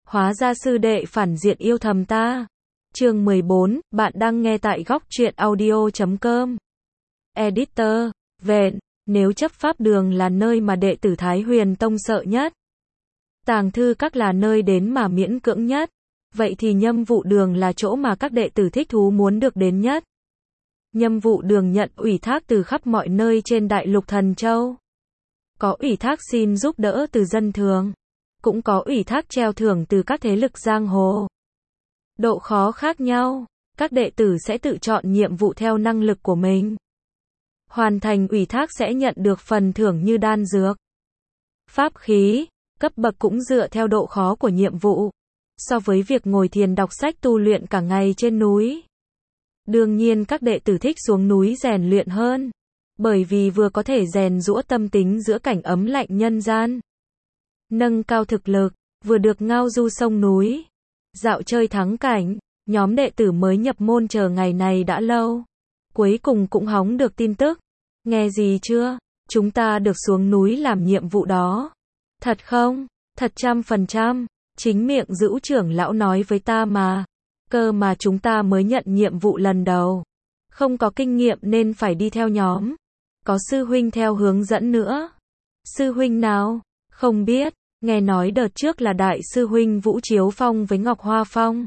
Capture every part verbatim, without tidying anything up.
Hóa ra sư đệ phản diện yêu thầm ta. Chương mười bốn, bạn đang nghe tại góc truyện audio chấm com. Editor, vẹn, nếu chấp pháp đường là nơi mà đệ tử Thái Huyền Tông sợ nhất, tàng thư các là nơi đến mà miễn cưỡng nhất, vậy thì Nhâm Vụ Đường là chỗ mà các đệ tử thích thú muốn được đến nhất. Nhâm Vụ Đường nhận ủy thác từ khắp mọi nơi trên đại lục Thần Châu. Có ủy thác xin giúp đỡ từ dân thường, cũng có ủy thác treo thưởng từ các thế lực giang hồ. Độ khó khác nhau, các đệ tử sẽ tự chọn nhiệm vụ theo năng lực của mình. Hoàn thành ủy thác sẽ nhận được phần thưởng như đan dược, pháp khí, cấp bậc cũng dựa theo độ khó của nhiệm vụ. So với việc ngồi thiền đọc sách tu luyện cả ngày trên núi, đương nhiên các đệ tử thích xuống núi rèn luyện hơn, bởi vì vừa có thể rèn giũa tâm tính giữa cảnh ấm lạnh nhân gian, nâng cao thực lực, vừa được ngao du sông núi, dạo chơi thắng cảnh. Nhóm đệ tử mới nhập môn chờ ngày này đã lâu, cuối cùng cũng hóng được tin tức. Nghe gì chưa? Chúng ta được xuống núi làm nhiệm vụ đó. Thật không? Thật trăm phần trăm. Chính miệng Dữu trưởng lão nói với ta mà. Cơ mà chúng ta mới nhận nhiệm vụ lần đầu, không có kinh nghiệm nên phải đi theo nhóm. Có sư huynh theo hướng dẫn nữa. Sư huynh nào? Không biết. Nghe nói đợt trước là đại sư huynh Vũ Chiếu Phong với Ngọc Hoa Phong.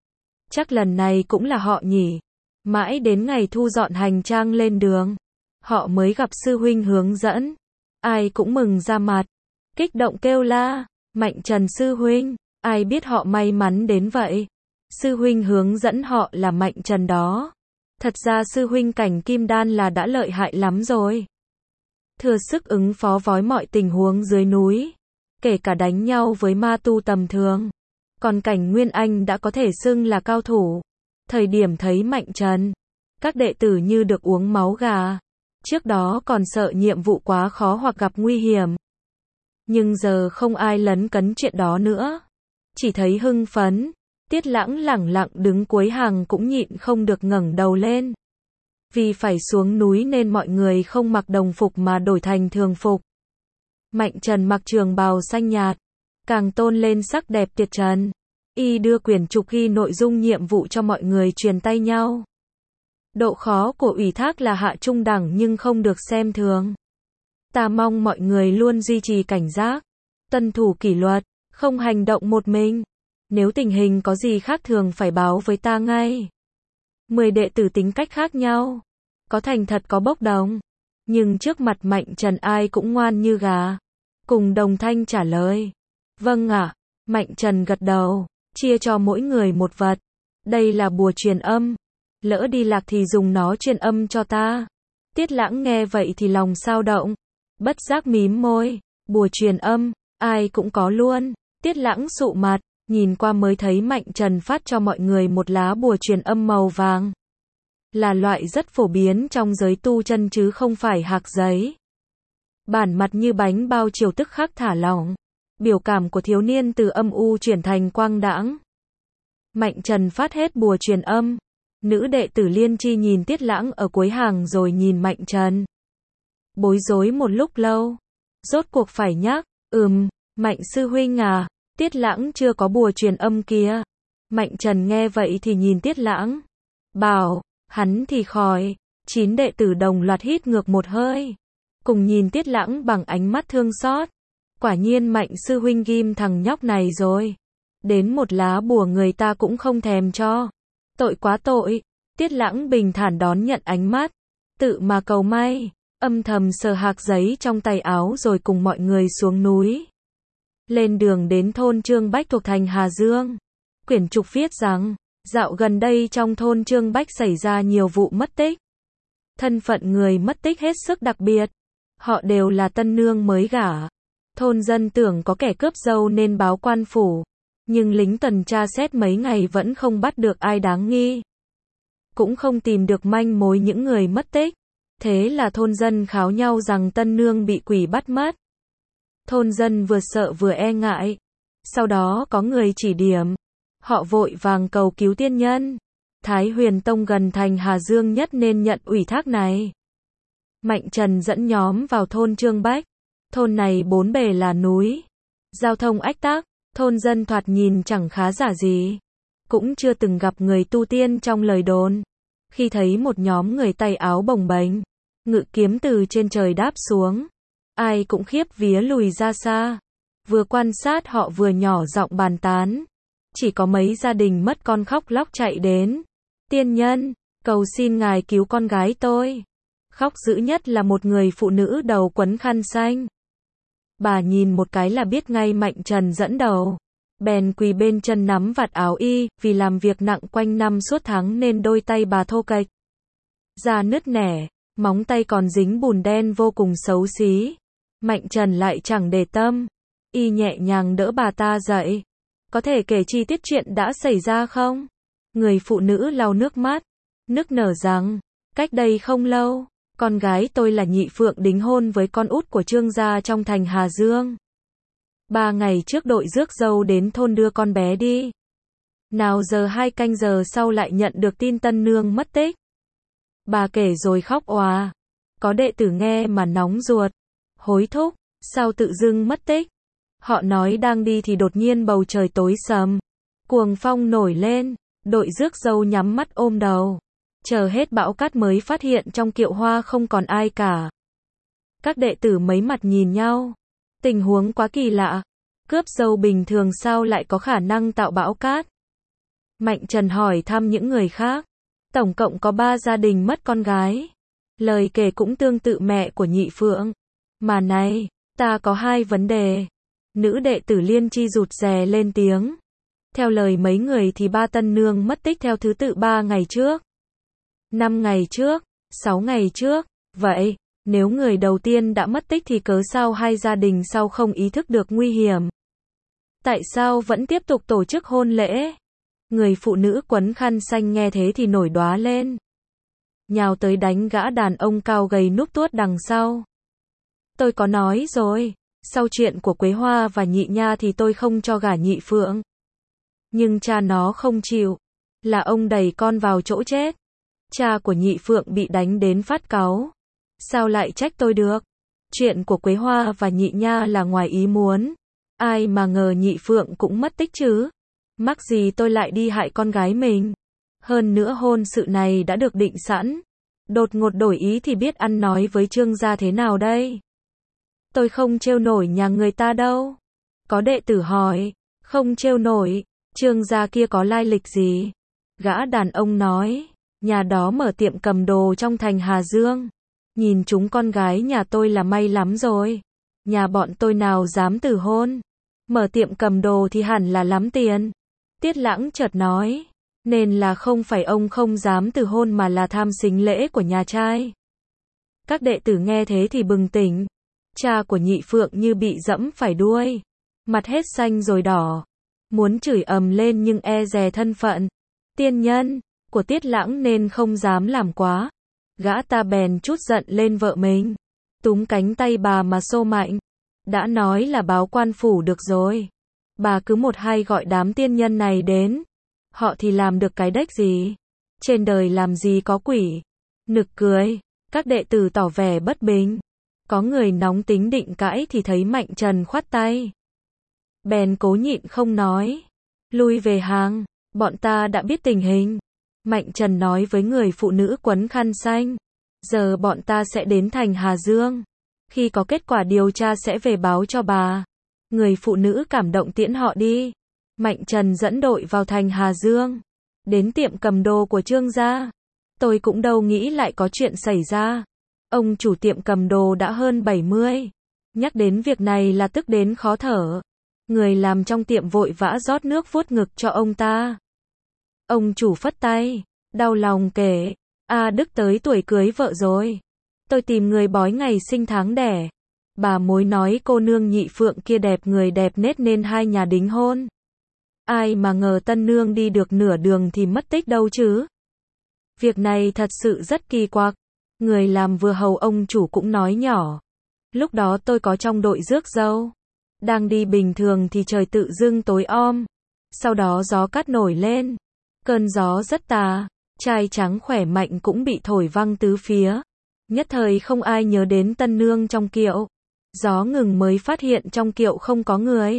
Chắc lần này cũng là họ nhỉ. Mãi đến ngày thu dọn hành trang lên đường, họ mới gặp sư huynh hướng dẫn. Ai cũng mừng ra mặt, kích động kêu la, Mạnh Trần sư huynh. Ai biết họ may mắn đến vậy. Sư huynh hướng dẫn họ là Mạnh Trần đó. Thật ra sư huynh cảnh kim đan là đã lợi hại lắm rồi. Thừa sức ứng phó với mọi tình huống dưới núi, kể cả đánh nhau với ma tu tầm thường. Còn cảnh Nguyên Anh đã có thể xưng là cao thủ. Thời điểm thấy Mạnh Trần, các đệ tử như được uống máu gà. Trước đó còn sợ nhiệm vụ quá khó hoặc gặp nguy hiểm, nhưng giờ không ai lấn cấn chuyện đó nữa, chỉ thấy hưng phấn. Tiết Lãng lẳng lặng đứng cuối hàng cũng nhịn không được ngẩng đầu lên. Vì phải xuống núi nên mọi người không mặc đồng phục mà đổi thành thường phục. Mạnh Trần mặc trường bào xanh nhạt, càng tôn lên sắc đẹp tuyệt trần. Y đưa quyển trục ghi nội dung nhiệm vụ cho mọi người truyền tay nhau. Độ khó của ủy thác là hạ trung đẳng nhưng không được xem thường. Ta mong mọi người luôn duy trì cảnh giác, tuân thủ kỷ luật, không hành động một mình. Nếu tình hình có gì khác thường phải báo với ta ngay. Mười đệ tử tính cách khác nhau, có thành thật có bốc đồng, nhưng trước mặt Mạnh Trần ai cũng ngoan như gà, cùng đồng thanh trả lời. Vâng ạ. Mạnh Trần gật đầu, chia cho mỗi người một vật. Đây là bùa truyền âm, lỡ đi lạc thì dùng nó truyền âm cho ta. Tiết Lãng nghe vậy thì lòng sao động, bất giác mím môi. Bùa truyền âm, ai cũng có luôn. Tiết Lãng sụ mặt, nhìn qua mới thấy Mạnh Trần phát cho mọi người một lá bùa truyền âm màu vàng. Là loại rất phổ biến trong giới tu chân chứ không phải hạc giấy. Bản mặt như bánh bao chiều tức khắc thả lỏng. Biểu cảm của thiếu niên từ âm u chuyển thành quang đãng. Mạnh Trần phát hết bùa truyền âm. Nữ đệ tử Liên Chi nhìn Tiết Lãng ở cuối hàng rồi nhìn Mạnh Trần. Bối rối một lúc lâu. Rốt cuộc phải nhắc. Ừm, Mạnh sư huynh à, Tiết Lãng chưa có bùa truyền âm kia. Mạnh Trần nghe vậy thì nhìn Tiết Lãng. Bảo, hắn thì khỏi. Chín đệ tử đồng loạt hít ngược một hơi, cùng nhìn Tiết Lãng bằng ánh mắt thương xót. Quả nhiên Mạnh sư huynh ghim thằng nhóc này rồi. Đến một lá bùa người ta cũng không thèm cho. Tội quá tội. Tiết Lãng bình thản đón nhận ánh mắt, tự mà cầu may, âm thầm sờ hạc giấy trong tay áo rồi cùng mọi người xuống núi. Lên đường đến thôn Trương Bách thuộc thành Hà Dương. Quyển trục viết rằng, dạo gần đây trong thôn Trương Bách xảy ra nhiều vụ mất tích. Thân phận người mất tích hết sức đặc biệt. Họ đều là tân nương mới gả. Thôn dân tưởng có kẻ cướp dâu nên báo quan phủ, nhưng lính tuần tra xét mấy ngày vẫn không bắt được ai đáng nghi, cũng không tìm được manh mối những người mất tích. Thế là thôn dân kháo nhau rằng tân nương bị quỷ bắt mất. Thôn dân vừa sợ vừa e ngại. Sau đó có người chỉ điểm, họ vội vàng cầu cứu tiên nhân. Thái Huyền Tông gần thành Hà Dương nhất nên nhận ủy thác này. Mạnh Trần dẫn nhóm vào thôn Trương Bách. Thôn này bốn bề là núi, giao thông ách tắc, Thôn dân thoạt nhìn chẳng khá giả gì, cũng chưa từng gặp người tu tiên trong lời đồn. Khi thấy một nhóm người tay áo bồng bềnh, ngự kiếm từ trên trời đáp xuống, ai cũng khiếp vía lùi ra xa. Vừa quan sát họ vừa nhỏ giọng bàn tán. Chỉ có mấy gia đình mất con khóc lóc chạy đến. Tiên nhân, cầu xin ngài cứu con gái tôi. Khóc dữ nhất là một người phụ nữ đầu quấn khăn xanh. Bà nhìn một cái là biết ngay Mạnh Trần dẫn đầu. Bèn quỳ bên chân nắm vạt áo y, vì làm việc nặng quanh năm suốt tháng nên đôi tay bà thô kệch, da nứt nẻ, móng tay còn dính bùn đen vô cùng xấu xí. Mạnh Trần lại chẳng để tâm, y nhẹ nhàng đỡ bà ta dậy. Có thể kể chi tiết chuyện đã xảy ra không? Người phụ nữ lau nước mắt, nức nở rằng, cách đây không lâu, con gái tôi là Nhị Phượng đính hôn với con út của Trương gia trong thành Hà Dương. Ba ngày trước đội rước dâu đến thôn đưa con bé đi. Nào giờ hai canh giờ sau lại nhận được tin tân nương mất tích. Bà kể rồi khóc òa. Có đệ tử nghe mà nóng ruột, hối thúc, sao tự dưng mất tích. Họ nói đang đi thì đột nhiên bầu trời tối sầm, cuồng phong nổi lên, đội rước dâu nhắm mắt ôm đầu. Chờ hết bão cát mới phát hiện trong kiệu hoa không còn ai cả. Các đệ tử mấy mặt nhìn nhau. Tình huống quá kỳ lạ. Cướp dâu bình thường sao lại có khả năng tạo bão cát? Mạnh Trần hỏi thăm những người khác. Tổng cộng có ba gia đình mất con gái. Lời kể cũng tương tự mẹ của Nhị Phượng. Mà này, ta có hai vấn đề. Nữ đệ tử Liên Chi rụt rè lên tiếng. Theo lời mấy người thì ba tân nương mất tích theo thứ tự ba ngày trước, năm ngày trước, sáu ngày trước. Vậy, nếu người đầu tiên đã mất tích thì cớ sao hai gia đình sau không ý thức được nguy hiểm? Tại sao vẫn tiếp tục tổ chức hôn lễ? Người phụ nữ quấn khăn xanh nghe thế thì nổi đoá lên, nhào tới đánh gã đàn ông cao gầy núp tuốt đằng sau. Tôi có nói rồi, sau chuyện của Quế Hoa và Nhị Nha thì tôi không cho gả Nhị Phượng. Nhưng cha nó không chịu, là ông đẩy con vào chỗ chết. Cha của Nhị Phượng bị đánh đến phát cáu. Sao lại trách tôi được? Chuyện của Quế Hoa và Nhị Nha là ngoài ý muốn. Ai mà ngờ Nhị Phượng cũng mất tích chứ. Mắc gì tôi lại đi hại con gái mình. Hơn nữa hôn sự này đã được định sẵn. Đột ngột đổi ý thì biết ăn nói với Trương gia thế nào đây? Tôi không trêu nổi nhà người ta đâu. Có đệ tử hỏi. Không trêu nổi, Trương gia kia có lai lịch gì? Gã đàn ông nói. Nhà đó mở tiệm cầm đồ trong thành Hà Dương. Nhìn chúng con gái nhà tôi là may lắm rồi. Nhà bọn tôi nào dám từ hôn. Mở tiệm cầm đồ thì hẳn là lắm tiền. Tiết Lãng chợt nói. Nên là không phải ông không dám từ hôn mà là tham sính lễ của nhà trai. Các đệ tử nghe thế thì bừng tỉnh. Cha của Nhị Phượng như bị dẫm phải đuôi. Mặt hết xanh rồi đỏ. Muốn chửi ầm lên nhưng e dè thân phận tiên nhân của Tiết Lãng nên không dám làm quá. Gã ta bèn trút giận lên vợ mình. Túm cánh tay bà mà xô mạnh. Đã nói là báo quan phủ được rồi. Bà cứ một hai gọi đám tiên nhân này đến. Họ thì làm được cái đếch gì? Trên đời làm gì có quỷ? Nực cười. Các đệ tử tỏ vẻ bất bình. Có người nóng tính định cãi thì thấy Mạnh Trần khoát tay. Bèn cố nhịn không nói. Lui về hàng. Bọn ta đã biết tình hình. Mạnh Trần nói với người phụ nữ quấn khăn xanh. Giờ bọn ta sẽ đến thành Hà Dương. Khi có kết quả điều tra sẽ về báo cho bà. Người phụ nữ cảm động tiễn họ đi. Mạnh Trần dẫn đội vào thành Hà Dương. Đến tiệm cầm đồ của Trương gia. Tôi cũng đâu nghĩ lại có chuyện xảy ra. Ông chủ tiệm cầm đồ đã hơn bảy mươi. Nhắc đến việc này là tức đến khó thở. Người làm trong tiệm vội vã rót nước vuốt ngực cho ông ta. Ông chủ phất tay, đau lòng kể. A Đức tới tuổi cưới vợ rồi. Tôi tìm người bói ngày sinh tháng đẻ. Bà mối nói cô nương Nhị Phượng kia đẹp người đẹp nết nên hai nhà đính hôn. Ai mà ngờ tân nương đi được nửa đường thì mất tích đâu chứ. Việc này thật sự rất kỳ quặc. Người làm vừa hầu ông chủ cũng nói nhỏ. Lúc đó tôi có trong đội rước dâu. Đang đi bình thường thì trời tự dưng tối om. Sau đó gió cát nổi lên. Cơn gió rất tà. Trai trắng khỏe mạnh cũng bị thổi văng tứ phía. Nhất thời không ai nhớ đến tân nương trong kiệu. Gió ngừng mới phát hiện trong kiệu không có người.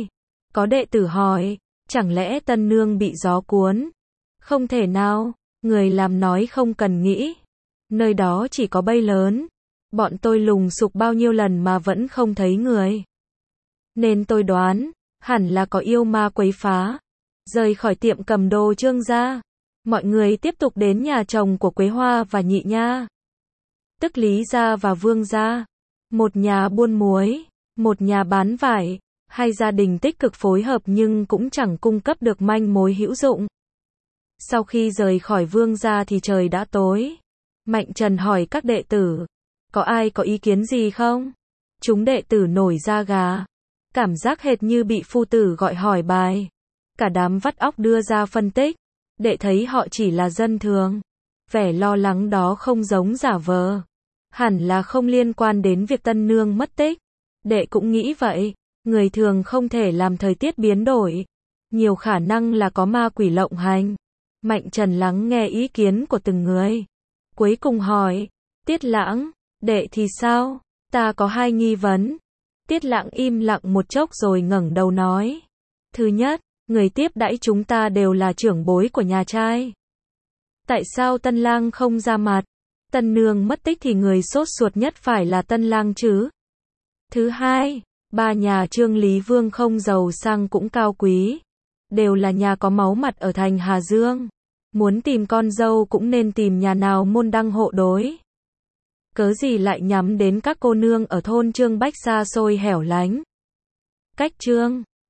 Có đệ tử hỏi, chẳng lẽ tân nương bị gió cuốn? Không thể nào, người làm nói không cần nghĩ. Nơi đó chỉ có bay lớn. Bọn tôi lùng sục bao nhiêu lần mà vẫn không thấy người. Nên tôi đoán, hẳn là có yêu ma quấy phá. Rời khỏi tiệm cầm đồ Trương gia, mọi người tiếp tục đến nhà chồng của Quế Hoa và Nhị Nha. Tức Lý gia và Vương gia. Một nhà buôn muối, một nhà bán vải, hai gia đình tích cực phối hợp nhưng cũng chẳng cung cấp được manh mối hữu dụng. Sau khi rời khỏi Vương gia thì trời đã tối. Mạnh Trần hỏi các đệ tử, có ai có ý kiến gì không? Chúng đệ tử nổi da gà, cảm giác hệt như bị phu tử gọi hỏi bài. Cả đám vắt óc đưa ra phân tích, đệ thấy họ chỉ là dân thường. Vẻ lo lắng đó không giống giả vờ, hẳn là không liên quan đến việc tân nương mất tích. Đệ cũng nghĩ vậy, người thường không thể làm thời tiết biến đổi, nhiều khả năng là có ma quỷ lộng hành. Mạnh Trần lắng nghe ý kiến của từng người, cuối cùng hỏi, Tiết Lãng, đệ thì sao? Ta có hai nghi vấn. Tiết Lãng im lặng một chốc rồi ngẩng đầu nói, thứ nhất, người tiếp đãi chúng ta đều là trưởng bối của nhà trai. Tại sao tân lang không ra mặt? Tân nương mất tích thì người sốt ruột nhất phải là tân lang chứ. Thứ hai, ba nhà Trương Lý Vương không giàu sang cũng cao quý, đều là nhà có máu mặt ở thành Hà Dương. Muốn tìm con dâu cũng nên tìm nhà nào môn đăng hộ đối. Cớ gì lại nhắm đến các cô nương ở thôn Trương Bách xa xôi hẻo lánh? Cách Trương